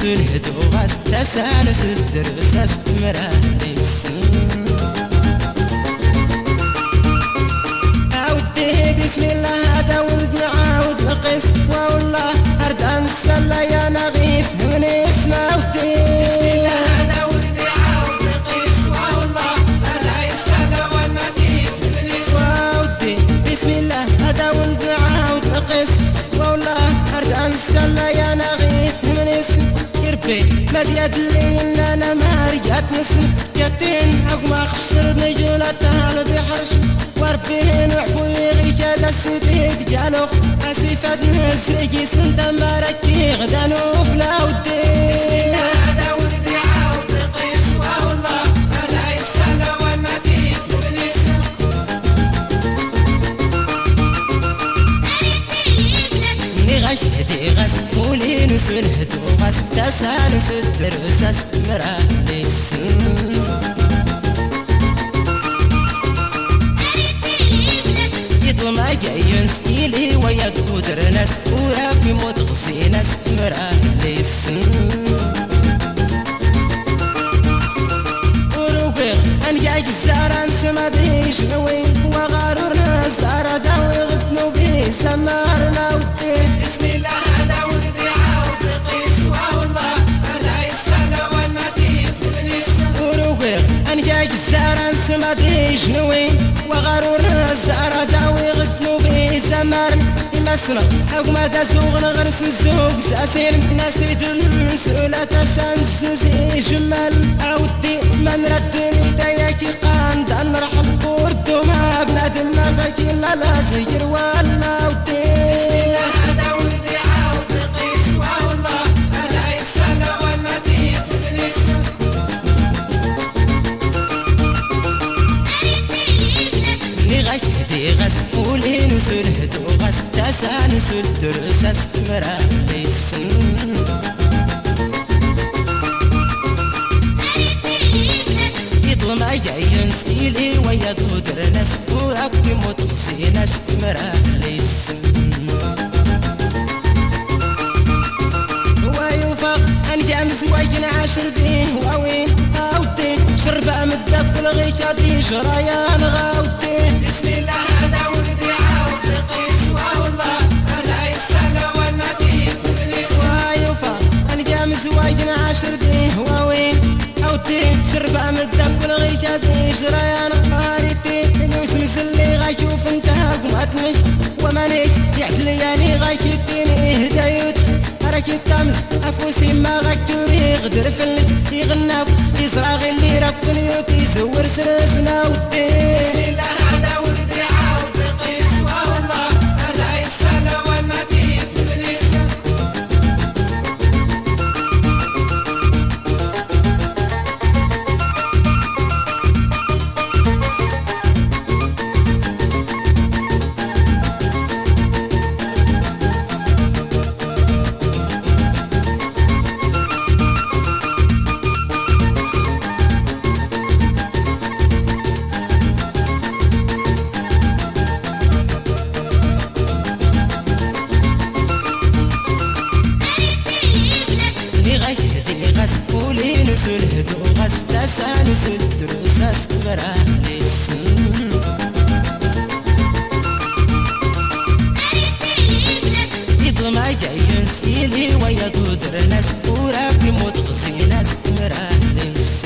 الهدو غاس تسانس الدرساس مراليس عوديه بسم الله هذا ولد نعاود نقيس والله أردان السلا يا نغيف من اسمه عوديه بسم الله هذا ولد نعاود نقيس والله أردان السلا والنتيف من اسمه عوديه بسم الله هذا ولد نعاود نقيس والله أردان السلا يا نغيف من اسمه يربي مديد اللي انا ماريات نسن يتين حق ما خسر نجولة تهال بحرش وربين وعفو يغي كذا السديد جالوخ اسفاد نسرقي سند ماركي غدانو فلا ودي بسم الله هذا ولدي عاود قيس والله لا يسال والنتيف بنس نغشدي غس ولي نسلهدو غس تسانس الدرساس مراليس يطلما جاين سكيلي ويقودر ناس ورابي متغسي ناس مراليس وروقيق ان جاي الزاران سما بيش نوي وغارور ناس دار داوي غتنو بي سمارنا ودي بسم الله هذا ولدي عاود قيس والله لا يسال والنتيف بنس وروقيق ان جاي الزاران سما بيش نوي وغارور ناس دار داوي غتنو بي سمارنا مسنا حق ما تسوق نغرس السوق ساسين نسيت المسؤولة تسنسي جمال أودي من ردني داياكي قان دان رحب بوردو ما بنادم ما فاكي لا زير ولا ودي بسم الله هذا ولدي عاود قيس والله لا يسال والنتيف بنس نغشدي غس ولي نسلهدو غس تسانس الدرساس مراليس يطلما جاين سيلي ويقودر ناس وأكبي متغسي ناس مراليس ويوفق أن جامز وين عاشر ديه وين أودي شربة مدك لغيكاتي شرايان غاودي بسم الله هذا ولدي عاود قيس والله لا يسال والنتيف بنس ويوفق أن جامز وين عاشر ديه وين أودي شربة مدك لغيكاتي شرايان غاودي الوسم اللي غايشوف انتهاك ما تنش ومانيش يحلياني غايشتيني هدايوت حركي تامز أفوسي ما غاكتوري غدر فلج يغناك يصراغ اللي ركن يوتي زور سرسنا ودي بسم الله هذا ولدي عاود قيس والله لا يسال والنتيف بنس ولي نسلهدو غس تسانس الدرساس مراليس يطلما جاين سيلي ويقودر ناس ورابي متغسي ناس مراليس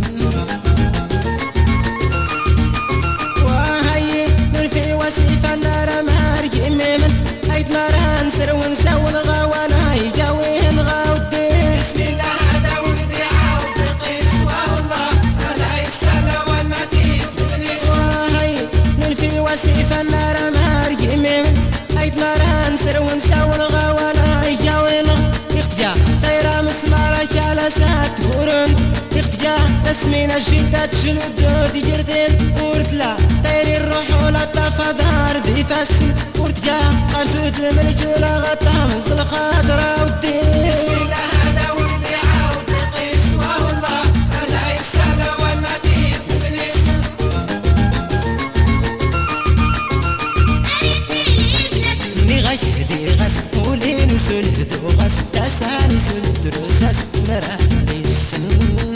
وهاي نرفي وسيفا نار مهارجي ميمن هيد مران سر ونسول غوان هاي جاوين غاودي بسم الله هذا ولدي عاود قيس والله لا يسال والنتيف بنس وهاي نرفي وسيفا نار مهارجي ميمن هيد مران سر ونسول غوان هاي جاوين يختجا دايرة مسمارك على سات هورن يختجا تسمين الشدة تشلدو تجردين ورتلا دايري الروح ولا تفادار دي فاسن ورتجا قرسوت المرجولة غطا من الخضرا ودي بسم الله هذا ولدي عاود قيس والله لا يسال والنتيف بنس نغشدي غس ولي نسلهدو غس تسانس درساس مرا ليسن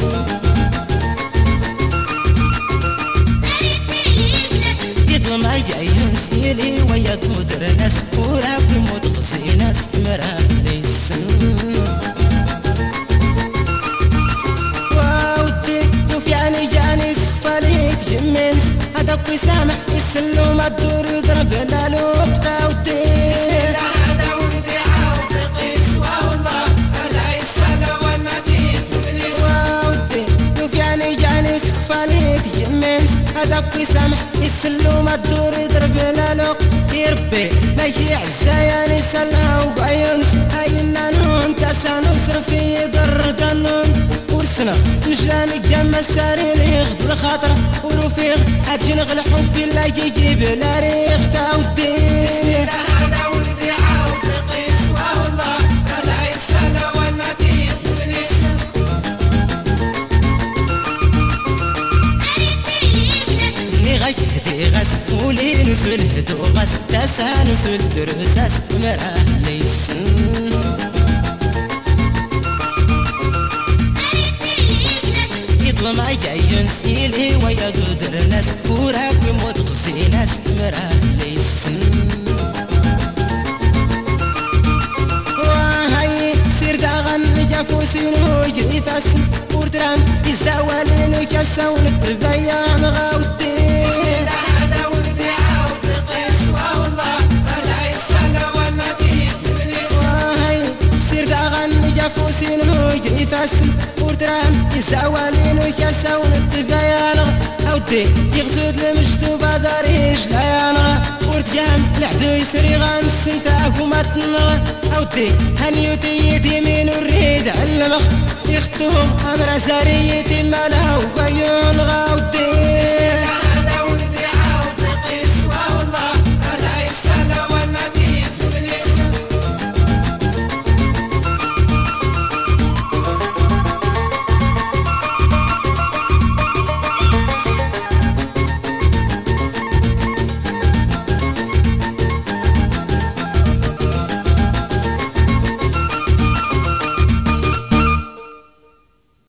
يطلع ما جاي ينسيلي ويا قدر ناس وراك يموت غزي ناس مرا ليسن واودي وفياني جاني سفالي تجمنس هذاك يسامح يسلو ما تدور يضرب لالو بتا ودي هذاك يسامح يسلو ما تدور يضرب لالو يربي ما يعزايا نسلها وبعينس هاينا نون تسانو صرفي يضر دنون ورسنا نجلان الجمع الساري ليغد الخاطر ورفيق هاتجي نغل حبي لا يجيب لا ريخ تاودي هذا ولدي عاود قيس والله لا يسلى والنتيف بنيس غيتي غس ولي نسول هدو غس تسا نسول درساس مرا ليسن يطلع ما جاي ينسيلي ويا قدر ناس وراك يموت غزي ناس مرا ليسن وهاي سير داغن جافوسين وجري فاسن ورترام يزاولين وكسون البيان غاوتي فوسين ويجري فاسن ورترام يزاولين ويكسون التبايان أودي يغزود المجتوب داريش لا يانغ ورتجام لحدو يسري غانسن تاكو ما تنغ أودي هنيوتي يمين وريد علمخ يختوهم أمر ساريتي مالها وبيون غاودي